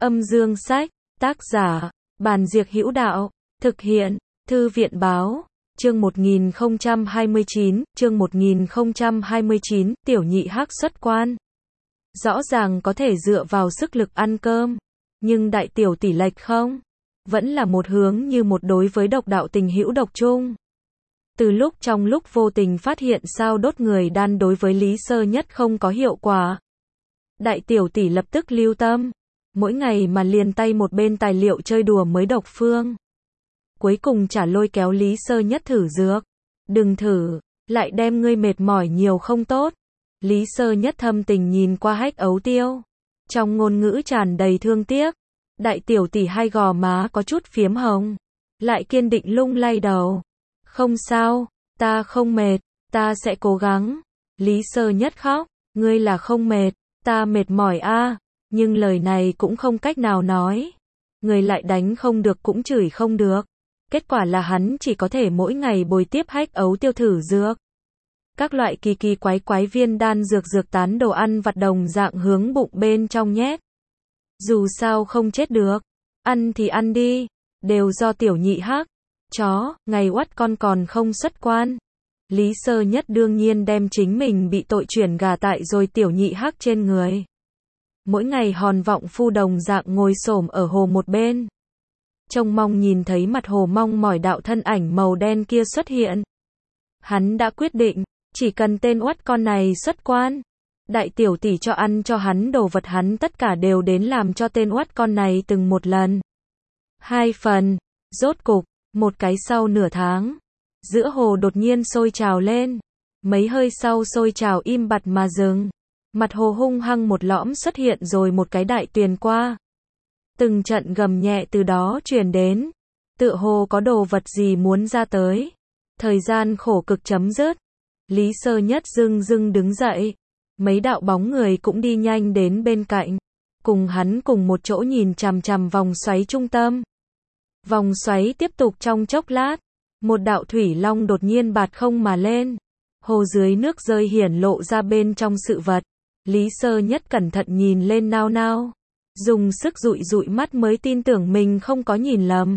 Âm dương sách, tác giả, Bàn Diệc Hữu Đạo, thực hiện, Thư viện báo, chương 1029, Tiểu Nhị Hắc xuất quan. Rõ ràng có thể dựa vào sức lực ăn cơm, nhưng đại tiểu tỷ lệch không? Vẫn là một hướng như một đối với độc đạo tình hữu độc chung. Từ lúc trong lúc vô tình phát hiện sao đốt người đan đối với Lý Sơ Nhất không có hiệu quả. Đại tiểu tỷ lập tức lưu tâm, mỗi ngày mà liền tay một bên tài liệu chơi đùa mới độc phương. Cuối cùng trả lôi kéo Lý Sơ Nhất thử dược. Đừng thử, lại đem ngươi mệt mỏi nhiều không tốt. Lý Sơ Nhất thâm tình nhìn qua Hách Ấu Tiêu, trong ngôn ngữ tràn đầy thương tiếc. Đại tiểu tỷ hai gò má có chút phiếm hồng, lại kiên định lung lay đầu. Không sao, ta không mệt, ta sẽ cố gắng. Lý Sơ Nhất khóc, ngươi là không mệt, ta mệt mỏi a, nhưng lời này cũng không cách nào nói. Người lại đánh không được cũng chửi không được. Kết quả là hắn chỉ có thể mỗi ngày bồi tiếp Hách Ấu Tiêu thử dược. Các loại kỳ kỳ quái quái viên đan dược dược tán đồ ăn vặt đồng dạng hướng bụng bên trong nhét. Dù sao không chết được, ăn thì ăn đi, đều do Tiểu Nhị Hắc. Chó, ngày oắt con còn không xuất quan. Lý Sơ Nhất đương nhiên đem chính mình bị tội chuyển gà tại rồi Tiểu Nhị Hắc trên người. Mỗi ngày hòn vọng phu đồng dạng ngồi xổm ở hồ một bên, trông mong nhìn thấy mặt hồ mong mỏi đạo thân ảnh màu đen kia xuất hiện. Hắn đã quyết định, chỉ cần tên oắt con này xuất quan, đại tiểu tỷ cho ăn cho hắn đồ vật hắn tất cả đều đến làm cho tên oắt con này từng một lần. 2 phần, rốt cục, một cái sau nửa tháng, giữa hồ đột nhiên sôi trào lên. Mấy hơi sau sôi trào im bặt mà dừng. Mặt hồ hung hăng một lõm xuất hiện rồi một cái đại tuyền qua. Từng trận gầm nhẹ từ đó truyền đến, tựa hồ có đồ vật gì muốn ra tới. Thời gian khổ cực chấm dứt. Lý Sơ Nhất dưng dưng đứng dậy. Mấy đạo bóng người cũng đi nhanh đến bên cạnh, cùng hắn cùng một chỗ nhìn chằm chằm vòng xoáy trung tâm. Vòng xoáy tiếp tục trong chốc lát, một đạo thủy long đột nhiên bạt không mà lên. Hồ dưới nước rơi hiển lộ ra bên trong sự vật. Lý Sơ Nhất cẩn thận nhìn lên nao nao, dùng sức dụi dụi mắt mới tin tưởng mình không có nhìn lầm.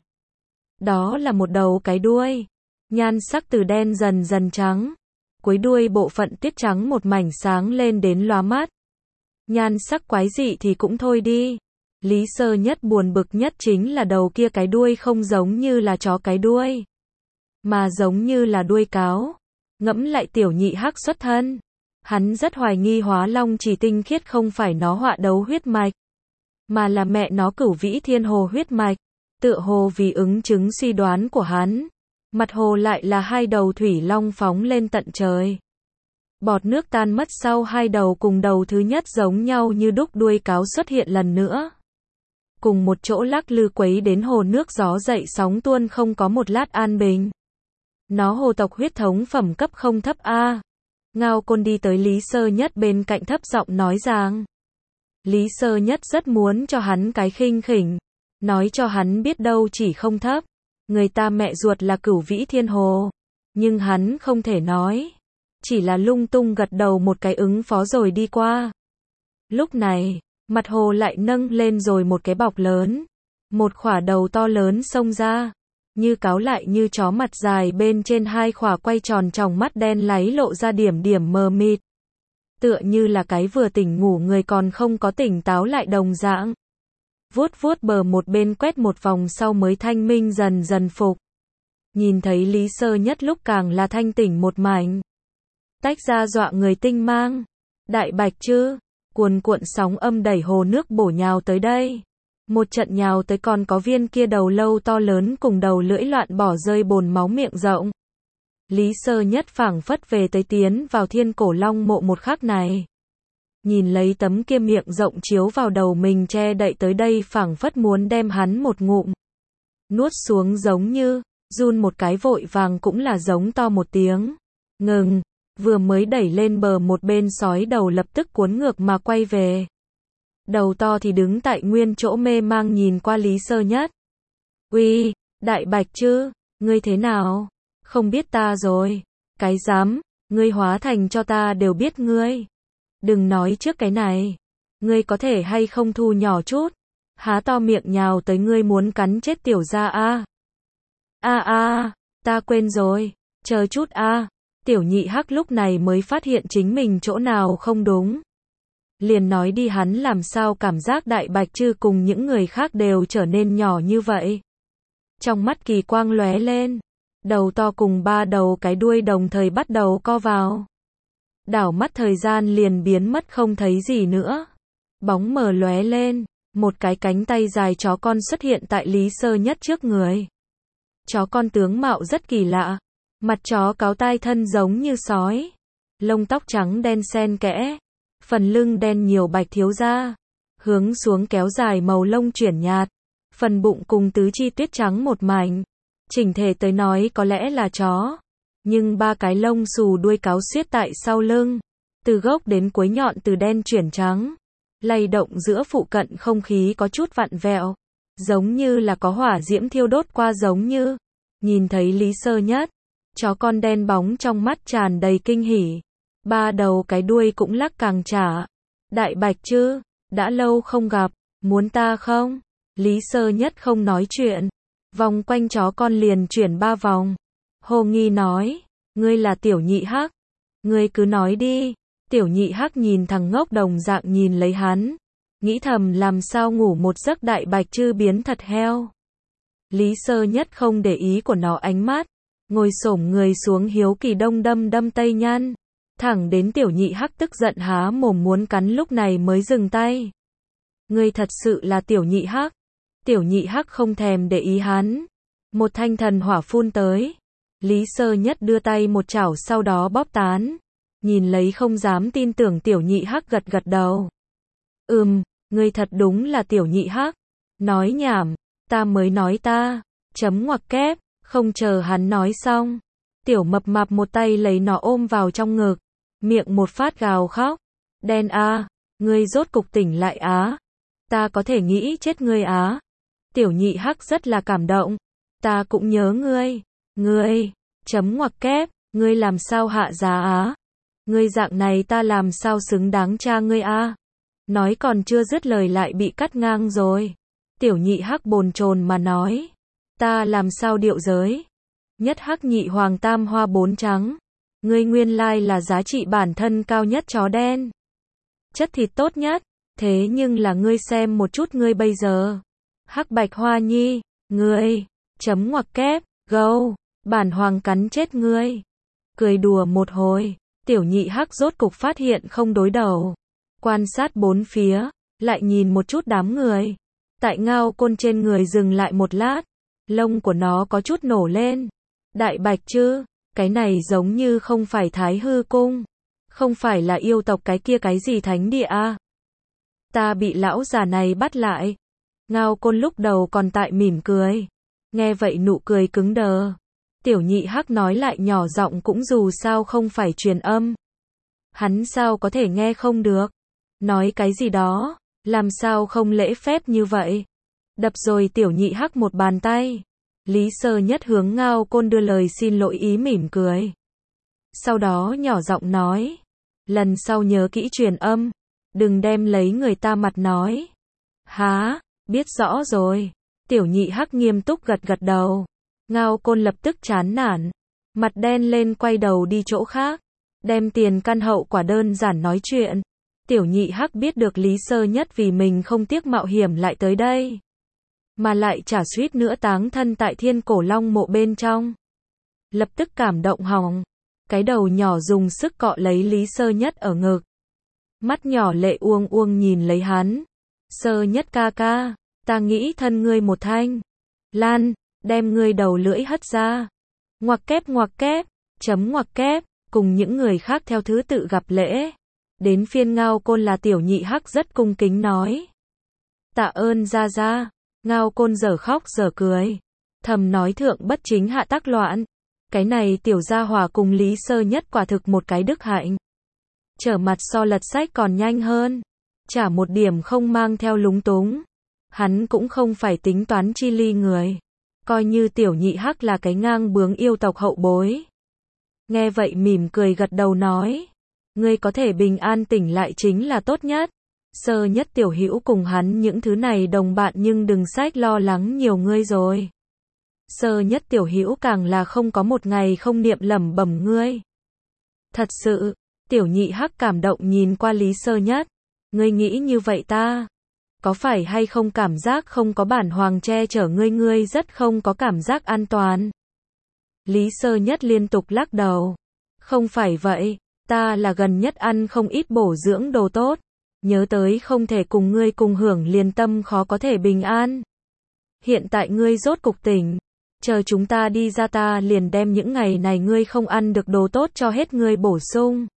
Đó là một đầu cái đuôi, nhan sắc từ đen dần dần trắng, cuối đuôi bộ phận tiết trắng một mảnh sáng lên đến lóa mắt. Nhan sắc quái dị thì cũng thôi đi. Lý Sơ Nhất buồn bực nhất chính là đầu kia cái đuôi không giống như là chó cái đuôi, mà giống như là đuôi cáo. Ngẫm lại Tiểu Nhị Hắc xuất thân, hắn rất hoài nghi Hóa Long Chỉ tinh khiết không phải nó họa đấu huyết mạch, mà là mẹ nó Cửu Vĩ Thiên Hồ huyết mạch. Tựa hồ vì ứng chứng suy đoán của hắn, mặt hồ lại là 2 đầu thủy long phóng lên tận trời. Bọt nước tan mất sau 2 đầu cùng đầu thứ nhất giống nhau như đúc đuôi cáo xuất hiện lần nữa. Cùng một chỗ lắc lư quấy đến hồ nước gió dậy sóng tuôn không có một lát an bình. Nó hồ tộc huyết thống phẩm cấp không thấp a. Ngao Côn đi tới Lý Sơ Nhất bên cạnh thấp giọng nói rằng. Lý Sơ Nhất rất muốn cho hắn cái khinh khỉnh, nói cho hắn biết đâu chỉ không thấp, người ta mẹ ruột là Cửu Vĩ Thiên Hồ, nhưng hắn không thể nói, chỉ là lung tung gật đầu một cái ứng phó rồi đi qua. Lúc này, mặt hồ lại nâng lên rồi một cái bọc lớn, một khỏa đầu to lớn xông ra, như cáo lại như chó mặt dài bên trên 2 khỏa quay tròn tròng mắt đen láy lộ ra điểm điểm mờ mịt. Tựa như là cái vừa tỉnh ngủ người còn không có tỉnh táo lại đồng dạng. Vuốt vuốt bờ một bên quét một vòng sau mới thanh minh dần dần phục. Nhìn thấy Lý Sơ Nhất lúc càng là thanh tỉnh một mảnh. Tách ra dọa người tinh mang. Đại bạch chứ, cuồn cuộn sóng âm đẩy hồ nước bổ nhào tới đây. Một trận nhào tới còn có viên kia đầu lâu to lớn cùng đầu lưỡi loạn bỏ rơi bồn máu miệng rộng. Lý Sơ Nhất phảng phất về tới tiến vào thiên cổ long mộ một khắc này. Nhìn lấy tấm kia miệng rộng chiếu vào đầu mình che đậy tới đây phảng phất muốn đem hắn một ngụm nuốt xuống giống như, run một cái vội vàng cũng là giống to một tiếng. Ngừng, vừa mới đẩy lên bờ một bên sói đầu lập tức cuốn ngược mà quay về. Đầu to thì đứng tại nguyên chỗ mê mang nhìn qua Lý Sơ Nhất. Uy, đại bạch chứ, ngươi thế nào? Không biết ta rồi. Cái dám, ngươi hóa thành cho ta đều biết ngươi. Đừng nói trước cái này. Ngươi có thể hay không thu nhỏ chút. há to miệng nhào tới ngươi muốn cắn chết tiểu gia a. Ta quên rồi, chờ chút a. Tiểu nhị hắc lúc này mới phát hiện chính mình chỗ nào không đúng. Liền nói đi hắn làm sao cảm giác đại bạch chư cùng những người khác đều trở nên nhỏ như vậy. Trong mắt kỳ quang lóe lên, đầu to cùng ba đầu cái đuôi đồng thời bắt đầu co vào. Đảo mắt thời gian liền biến mất không thấy gì nữa. Bóng mờ lóe lên, một cái cánh tay dài chó con xuất hiện tại Lý Sơ Nhất trước người. Chó con tướng mạo rất kỳ lạ, mặt chó cáo tai thân giống như sói, lông tóc trắng đen xen kẽ, phần lưng đen nhiều bạch thiếu ra, hướng xuống kéo dài màu lông chuyển nhạt, phần bụng cùng tứ chi tuyết trắng một mảnh. Chỉnh thể tới nói có lẽ là chó, nhưng ba cái lông xù đuôi cáo xiết tại sau lưng, từ gốc đến cuối nhọn từ đen chuyển trắng, lay động giữa phụ cận không khí có chút vặn vẹo, giống như là có hỏa diễm thiêu đốt qua giống như. Nhìn thấy Lý Sơ Nhất, chó con đen bóng trong mắt tràn đầy kinh hỉ, ba đầu cái đuôi cũng lắc càng chả. Đại bạch chứ, đã lâu không gặp, muốn ta không? Lý Sơ Nhất không nói chuyện, vòng quanh chó con liền chuyển 3 vòng. Hồ nghi nói, ngươi là tiểu nhị hắc, ngươi cứ nói đi. Tiểu nhị hắc nhìn thằng ngốc đồng dạng nhìn lấy hắn, nghĩ thầm làm sao ngủ một giấc đại bạch chư biến thật heo. Lý Sơ Nhất không để ý của nó ánh mắt, ngồi xổm người xuống hiếu kỳ đông đâm tây nhăn, thẳng đến tiểu nhị hắc tức giận há mồm muốn cắn lúc này mới dừng tay. Ngươi thật sự là tiểu nhị hắc. Tiểu nhị hắc không thèm để ý hắn, một thanh thần hỏa phun tới. Lý Sơ Nhất đưa tay một chảo sau đó bóp tán, nhìn lấy không dám tin tưởng tiểu nhị hắc gật gật đầu. Ngươi thật đúng là tiểu nhị hắc. Nói nhảm, ta mới nói ta, chấm ngoặc kép, không chờ hắn nói xong. Tiểu mập mạp một tay lấy nó ôm vào trong ngực, miệng một phát gào khóc. Đen a, ngươi rốt cục tỉnh lại á. Ta có thể nghĩ chết ngươi á. Tiểu nhị hắc rất là cảm động. Ta cũng nhớ ngươi. Ngươi, chấm ngoặc kép, ngươi làm sao hạ giá á. Ngươi dạng này ta làm sao xứng đáng cha ngươi a. Nói còn chưa dứt lời lại bị cắt ngang rồi. Tiểu nhị hắc bồn chồn mà nói. Ta làm sao điệu giới. Nhất hắc nhị hoàng tam hoa bốn trắng. Ngươi nguyên lai là giá trị bản thân cao nhất chó đen. Chất thịt tốt nhất. Thế nhưng là ngươi xem một chút ngươi bây giờ. Hắc bạch hoa nhi. Ngươi, chấm ngoặc kép, gâu, bản hoàng cắn chết ngươi. Cười đùa một hồi, tiểu nhị hắc rốt cục phát hiện không đối đầu. Quan sát bốn phía, lại nhìn một chút đám người. Tại Ngao Côn trên người dừng lại một lát, lông của nó có chút nổ lên. Đại bạch chứ, cái này giống như không phải Thái Hư Cung, không phải là yêu tộc cái kia cái gì thánh địa a. Ta bị lão già này bắt lại. Ngao Côn lúc đầu còn tại mỉm cười, nghe vậy nụ cười cứng đờ. Tiểu nhị hắc nói lại nhỏ giọng cũng dù sao không phải truyền âm. Hắn sao có thể nghe không được. Nói cái gì đó, làm sao không lễ phép như vậy. Đập rồi tiểu nhị hắc một bàn tay. Lý Sơ Nhất hướng Ngao Côn đưa lời xin lỗi ý mỉm cười. Sau đó nhỏ giọng nói, lần sau nhớ kỹ truyền âm, đừng đem lấy người ta mặt nói. Há, biết rõ rồi. Tiểu nhị hắc nghiêm túc gật gật đầu. Ngao Côn lập tức chán nản, mặt đen lên quay đầu đi chỗ khác, đem tiền căn hậu quả đơn giản nói chuyện. Tiểu nhị hắc biết được Lý Sơ Nhất vì mình không tiếc mạo hiểm lại tới đây, mà lại chả suýt nữa táng thân tại Thiên Cổ Long mộ bên trong. Lập tức cảm động hỏng, cái đầu nhỏ dùng sức cọ lấy Lý Sơ Nhất ở ngực. Mắt nhỏ lệ uông uông nhìn lấy hắn. Sơ Nhất ca ca, ta nghĩ thân ngươi một thanh. Lan, đem ngươi đầu lưỡi hất ra. Ngoặc kép, chấm ngoặc kép, cùng những người khác theo thứ tự gặp lễ. Đến phiên Ngao Côn là tiểu nhị hắc rất cung kính nói. Tạ ơn gia gia. Ngao Côn dở khóc dở cười, thầm nói thượng bất chính hạ tác loạn. Cái này tiểu gia hỏa cùng Lý Sơ Nhất quả thực một cái đức hạnh. Trở mặt so lật sách còn nhanh hơn, chả một điểm không mang theo lúng túng. Hắn cũng không phải tính toán chi ly người, coi như tiểu nhị hắc là cái ngang bướng yêu tộc hậu bối. Nghe vậy mỉm cười gật đầu nói, ngươi có thể bình an tỉnh lại chính là tốt nhất. Sơ Nhất tiểu hữu cùng hắn những thứ này đồng bạn nhưng đừng sách lo lắng nhiều ngươi rồi. Sơ Nhất tiểu hữu càng là không có một ngày không niệm lẩm bẩm ngươi. Thật sự, Tiểu Nhị Hắc cảm động nhìn qua Lý Sơ Nhất. Ngươi nghĩ như vậy ta? Có phải hay không cảm giác không có bản hoàng che chở ngươi rất không có cảm giác an toàn? Lý Sơ Nhất liên tục lắc đầu. Không phải vậy, ta là gần nhất ăn không ít bổ dưỡng đồ tốt. Nhớ tới không thể cùng ngươi cùng hưởng liền tâm khó có thể bình an. Hiện tại ngươi rốt cục tỉnh. Chờ chúng ta đi ra ta liền đem những ngày này ngươi không ăn được đồ tốt cho hết ngươi bổ sung.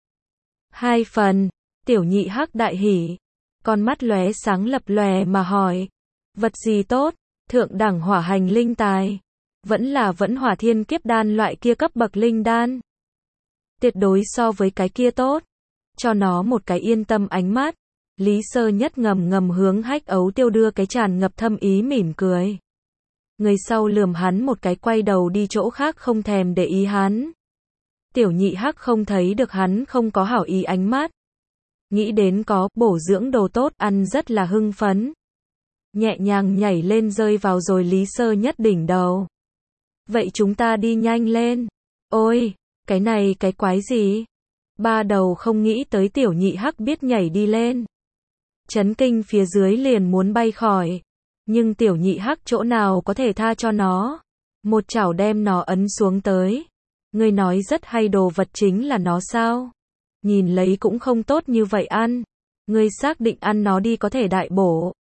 2 phần, Tiểu Nhị Hắc đại hỉ. Con mắt lóe sáng lập lòe mà hỏi. Vật gì tốt? Thượng đẳng hỏa hành linh tài. Vẫn là vẫn hỏa thiên kiếp đan loại kia cấp bậc linh đan. Tuyệt đối so với cái kia tốt. Cho nó một cái yên tâm ánh mắt. Lý Sơ Nhất ngầm ngầm hướng Hách Ấu Tiêu đưa cái tràn ngập thâm ý mỉm cười. Người sau lườm hắn một cái quay đầu đi chỗ khác không thèm để ý hắn. Tiểu Nhị Hắc không thấy được hắn không có hảo ý ánh mắt. Nghĩ đến có bổ dưỡng đồ tốt ăn rất là hưng phấn. Nhẹ nhàng nhảy lên rơi vào rồi Lý Sơ Nhất đỉnh đầu. Vậy chúng ta đi nhanh lên. Ôi, cái này cái quái gì? Ba đầu không nghĩ tới Tiểu Nhị Hắc biết nhảy đi lên. Chấn kinh phía dưới liền muốn bay khỏi. Nhưng Tiểu Nhị Hắc chỗ nào có thể tha cho nó. Một chảo đem nó ấn xuống tới. Ngươi nói rất hay đồ vật chính là nó sao? Nhìn lấy cũng không tốt như vậy ăn. Ngươi xác định ăn nó đi có thể đại bổ.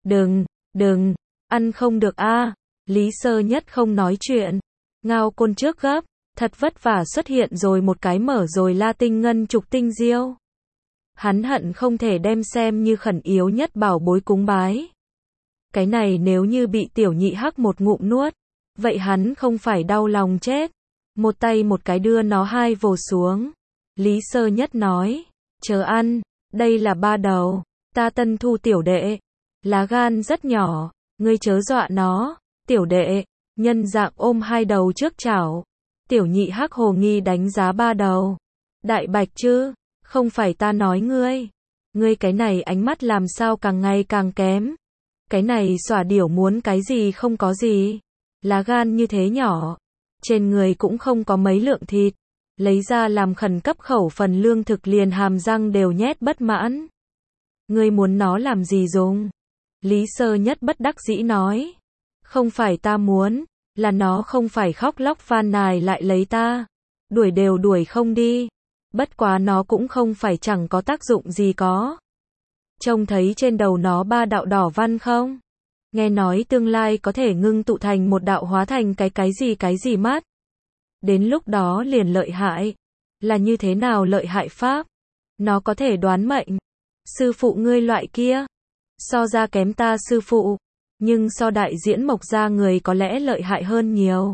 Đừng, ăn không được a. Lý Sơ Nhất không nói chuyện. Ngao Côn trước gấp, thật vất vả xuất hiện rồi một cái mở rồi La Tinh Ngân Trục Tinh Diêu. Hắn hận không thể đem xem như khẩn yếu nhất bảo bối cúng bái. Cái này nếu như bị Tiểu Nhị Hắc một ngụm nuốt, vậy hắn không phải đau lòng chết. Một tay một cái đưa nó hai vồ xuống. Lý Sơ Nhất nói, chờ ăn, đây là ba đầu, ta tân thu tiểu đệ. Lá gan rất nhỏ, ngươi chớ dọa nó, tiểu đệ, nhân dạng ôm hai đầu trước chảo. Tiểu Nhị Hắc hồ nghi đánh giá ba đầu. Đại bạch chứ, không phải ta nói ngươi cái này ánh mắt làm sao càng ngày càng kém. Cái này xỏa điểu muốn cái gì không có gì. Lá gan như thế nhỏ, trên người cũng không có mấy lượng thịt. Lấy ra làm khẩn cấp khẩu phần lương thực liền hàm răng đều nhét bất mãn. Ngươi muốn nó làm gì dùng? Lý Sơ Nhất bất đắc dĩ nói. Không phải ta muốn, là nó không phải khóc lóc phàn nài lại lấy ta. Đuổi đều đuổi không đi. Bất quá nó cũng không phải chẳng có tác dụng gì có. Trông thấy trên đầu nó ba đạo đỏ văn không? Nghe nói tương lai có thể ngưng tụ thành một đạo hóa thành cái gì mắt. Đến lúc đó liền lợi hại. Là như thế nào lợi hại pháp? Nó có thể đoán mệnh. Sư phụ ngươi loại kia. So ra kém ta sư phụ. Nhưng so đại diễn Mộc gia người có lẽ lợi hại hơn nhiều.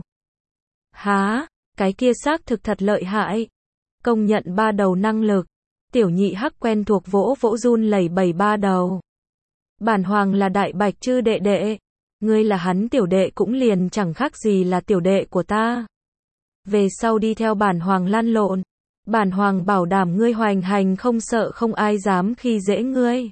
Há, cái kia xác thực thật lợi hại. Công nhận ba đầu năng lực. Tiểu Nhị Hắc quen thuộc vỗ vỗ run lẩy bẩy ba đầu. Bản hoàng là đại bạch chư đệ đệ. Ngươi là hắn tiểu đệ cũng liền chẳng khác gì là tiểu đệ của ta. Về sau đi theo bản hoàng lăn lộn. Bản hoàng bảo đảm ngươi hoành hành không sợ không ai dám khi dễ ngươi.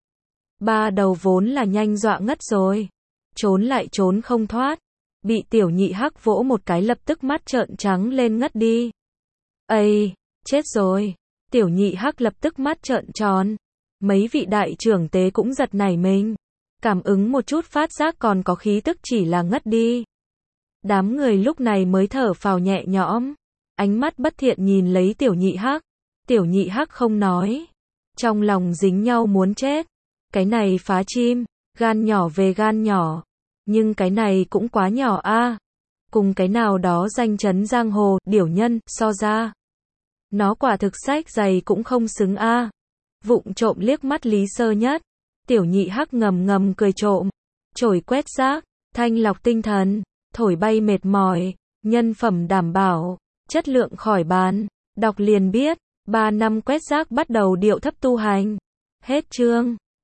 Ba đầu vốn là nhanh dọa ngất rồi. Trốn lại trốn không thoát. Bị Tiểu Nhị Hắc vỗ một cái lập tức mắt trợn trắng lên ngất đi. Ây, chết rồi. Tiểu Nhị Hắc lập tức mắt trợn tròn. Mấy vị đại trưởng tế cũng giật nảy mình. Cảm ứng một chút phát giác còn có khí tức chỉ là ngất đi. Đám người lúc này mới thở phào nhẹ nhõm. Ánh mắt bất thiện nhìn lấy Tiểu Nhị Hắc. Tiểu Nhị Hắc không nói. Trong lòng dính nhau muốn chết. Cái này phá chim, gan nhỏ về gan nhỏ. Nhưng cái này cũng quá nhỏ a. Cùng cái nào đó danh chấn giang hồ, điểu nhân, so ra. Nó quả thực sách dày cũng không xứng a. Vụng trộm liếc mắt Lý Sơ Nhất. Tiểu Nhị Hắc ngầm ngầm cười trộm. Chổi quét rác, thanh lọc tinh thần, thổi bay mệt mỏi, nhân phẩm đảm bảo, chất lượng khỏi bàn. Đọc liền biết, 3 năm quét rác bắt đầu điệu thấp tu hành. Hết chương.